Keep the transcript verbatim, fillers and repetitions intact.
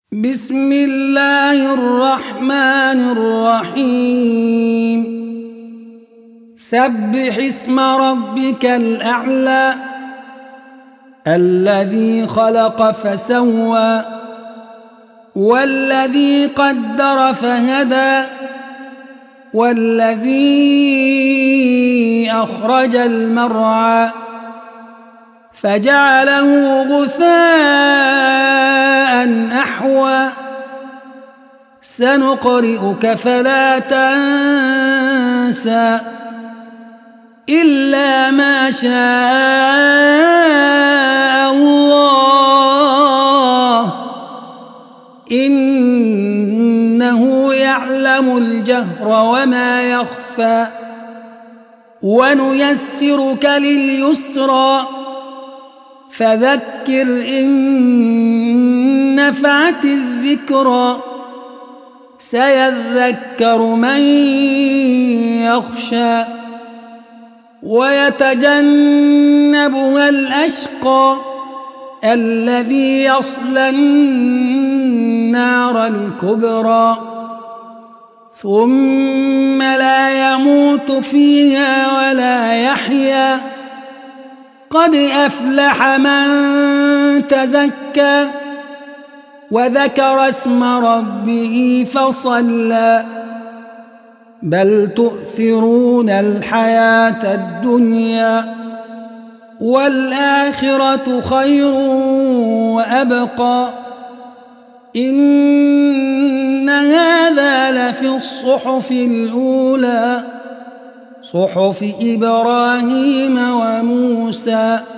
بسم الله الرحمن الرحيم سبح اسم ربك الأعلى الذي خلق فسوى والذي قدر فهدى والذي أخرج المرعى فجعله غثاء أحوى سنقرئك فلا تنسى إلا ما شاء الله إنه يعلم الجهر وما يخفى ونيسرك لليسرى فذكر إن نفعت الذكرى سيذكر من يخشى ويتجنبها الأشقى الذي يصلى النار الكبرى ثم لا يموت فيها ولا يحيا قد أفلح من تزكى وذكر اسم ربه فصلى بل تؤثرون الحياة الدنيا والآخرة خير وأبقى إن هذا لفي الصحف الأولى صحف إبراهيم وموسى